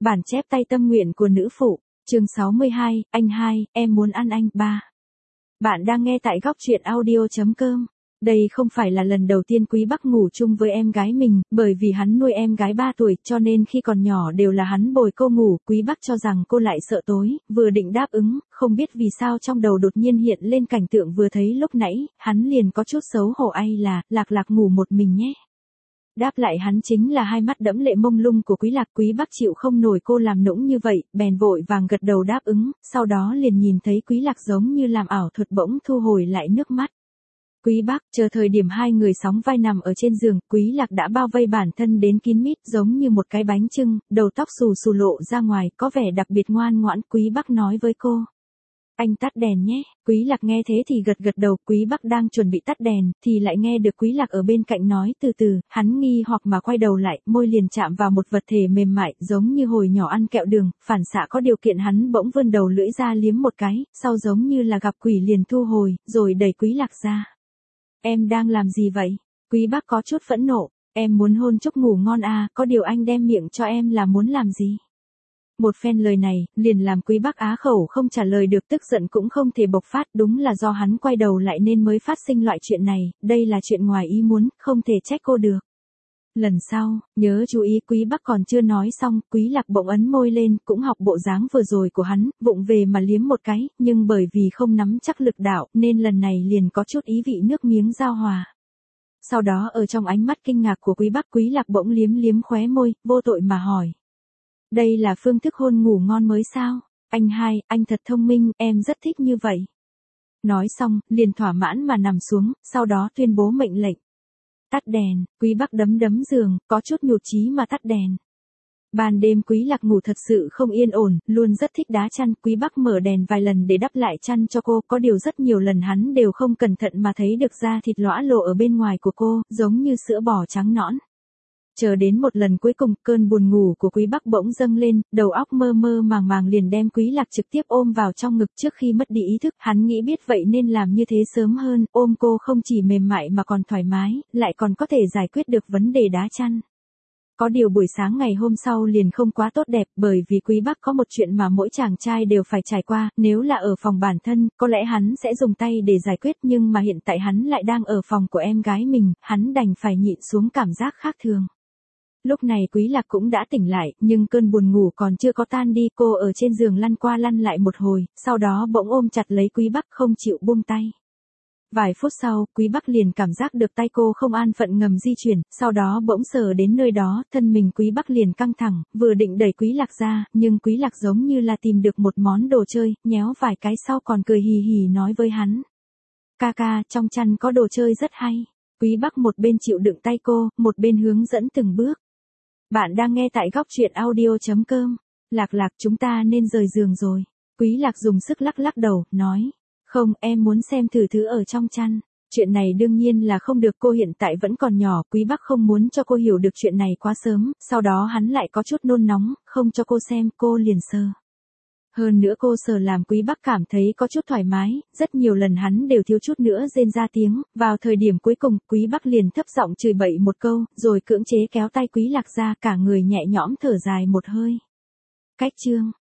Bản chép tay tâm nguyện của nữ phụ, chương 62, anh hai, em muốn ăn anh ba. Bạn đang nghe tại góc truyện audio.com. Đây không phải là lần đầu tiên Quý Bắc ngủ chung với em gái mình, bởi vì hắn nuôi em gái 3 tuổi cho nên khi còn nhỏ đều là hắn bồi cô ngủ. Quý Bắc cho rằng cô lại sợ tối, vừa định đáp ứng, không biết vì sao trong đầu đột nhiên hiện lên cảnh tượng vừa thấy lúc nãy, hắn liền có chút xấu hổ ai là, Lạc Lạc ngủ một mình nhé. Đáp lại hắn chính là hai mắt đẫm lệ mông lung của Quý Lạc. Quý Bắc chịu không nổi cô làm nũng như vậy, bèn vội vàng gật đầu đáp ứng, sau đó liền nhìn thấy Quý Lạc giống như làm ảo thuật bỗng thu hồi lại nước mắt. Quý Bắc, chờ thời điểm hai người sóng vai nằm ở trên giường, Quý Lạc đã bao vây bản thân đến kín mít giống như một cái bánh chưng, đầu tóc xù xù lộ ra ngoài, có vẻ đặc biệt ngoan ngoãn. Quý Bắc nói với cô. Anh tắt đèn nhé. Quý Lạc nghe thế thì gật gật đầu. Quý Bắc đang chuẩn bị tắt đèn, thì lại nghe được Quý Lạc ở bên cạnh nói từ từ, hắn nghi hoặc mà quay đầu lại, môi liền chạm vào một vật thể mềm mại, giống như hồi nhỏ ăn kẹo đường, phản xạ có điều kiện hắn bỗng vươn đầu lưỡi ra liếm một cái, sau giống như là gặp quỷ liền thu hồi, rồi đẩy Quý Lạc ra. Em đang làm gì vậy? Quý Bắc có chút phẫn nộ, em muốn hôn chúc ngủ ngon à, có điều anh đem miệng cho em là muốn làm gì? Một phen lời này, liền làm Quý Bắc á khẩu không trả lời được, tức giận cũng không thể bộc phát, đúng là do hắn quay đầu lại nên mới phát sinh loại chuyện này, đây là chuyện ngoài ý muốn, không thể trách cô được. Lần sau, nhớ chú ý. Quý Bắc còn chưa nói xong, Quý Lạc bỗng ấn môi lên, cũng học bộ dáng vừa rồi của hắn, vụng về mà liếm một cái, nhưng bởi vì không nắm chắc lực đạo, nên lần này liền có chút ý vị nước miếng giao hòa. Sau đó ở trong ánh mắt kinh ngạc của Quý Bắc, Quý Lạc bỗng liếm liếm khóe môi, vô tội mà hỏi. Đây là phương thức hôn ngủ ngon mới sao? Anh hai, anh thật thông minh, em rất thích như vậy. Nói xong, liền thỏa mãn mà nằm xuống, sau đó tuyên bố mệnh lệnh. Tắt đèn. Quý Bắc đấm đấm giường, có chút nhụt chí mà tắt đèn. Ban đêm Quý Lạc ngủ thật sự không yên ổn, luôn rất thích đá chăn. Quý Bắc mở đèn vài lần để đắp lại chăn cho cô, có điều rất nhiều lần hắn đều không cẩn thận mà thấy được da thịt lõa lộ ở bên ngoài của cô, giống như sữa bò trắng nõn. Chờ đến một lần cuối cùng, cơn buồn ngủ của Quý Bắc bỗng dâng lên, đầu óc mơ mơ màng màng liền đem Quý Lạc trực tiếp ôm vào trong ngực trước khi mất đi ý thức. Hắn nghĩ biết vậy nên làm như thế sớm hơn, ôm cô không chỉ mềm mại mà còn thoải mái, lại còn có thể giải quyết được vấn đề đá chăn. Có điều buổi sáng ngày hôm sau liền không quá tốt đẹp, bởi vì Quý Bắc có một chuyện mà mỗi chàng trai đều phải trải qua, nếu là ở phòng bản thân, có lẽ hắn sẽ dùng tay để giải quyết, nhưng mà hiện tại hắn lại đang ở phòng của em gái mình, hắn đành phải nhịn xuống cảm giác khác thường. Lúc này Quý Lạc cũng đã tỉnh lại, nhưng cơn buồn ngủ còn chưa có tan đi, cô ở trên giường lăn qua lăn lại một hồi, sau đó bỗng ôm chặt lấy Quý Bắc không chịu buông tay. Vài phút sau, Quý Bắc liền cảm giác được tay cô không an phận ngầm di chuyển, sau đó bỗng sờ đến nơi đó, thân mình Quý Bắc liền căng thẳng, vừa định đẩy Quý Lạc ra, nhưng Quý Lạc giống như là tìm được một món đồ chơi, nhéo vài cái sau còn cười hì hì nói với hắn. Ca ca, trong chăn có đồ chơi rất hay. Quý Bắc một bên chịu đựng tay cô, một bên hướng dẫn từng bước. Bạn đang nghe tại góc truyện audio.com. Lạc Lạc, chúng ta nên rời giường rồi. Quý Lạc dùng sức lắc lắc đầu, nói. Không, em muốn xem thử thứ ở trong chăn. Chuyện này đương nhiên là không được, cô hiện tại vẫn còn nhỏ. Quý Bắc không muốn cho cô hiểu được chuyện này quá sớm, sau đó hắn lại có chút nôn nóng, không cho cô xem, cô liền sờ. Hơn nữa cô sờ làm Quý Bắc cảm thấy có chút thoải mái, rất nhiều lần hắn đều thiếu chút nữa rên ra tiếng, vào thời điểm cuối cùng, Quý Bắc liền thấp giọng chửi bậy một câu, rồi cưỡng chế kéo tay Quý Lạc ra, cả người nhẹ nhõm thở dài một hơi. Cách chương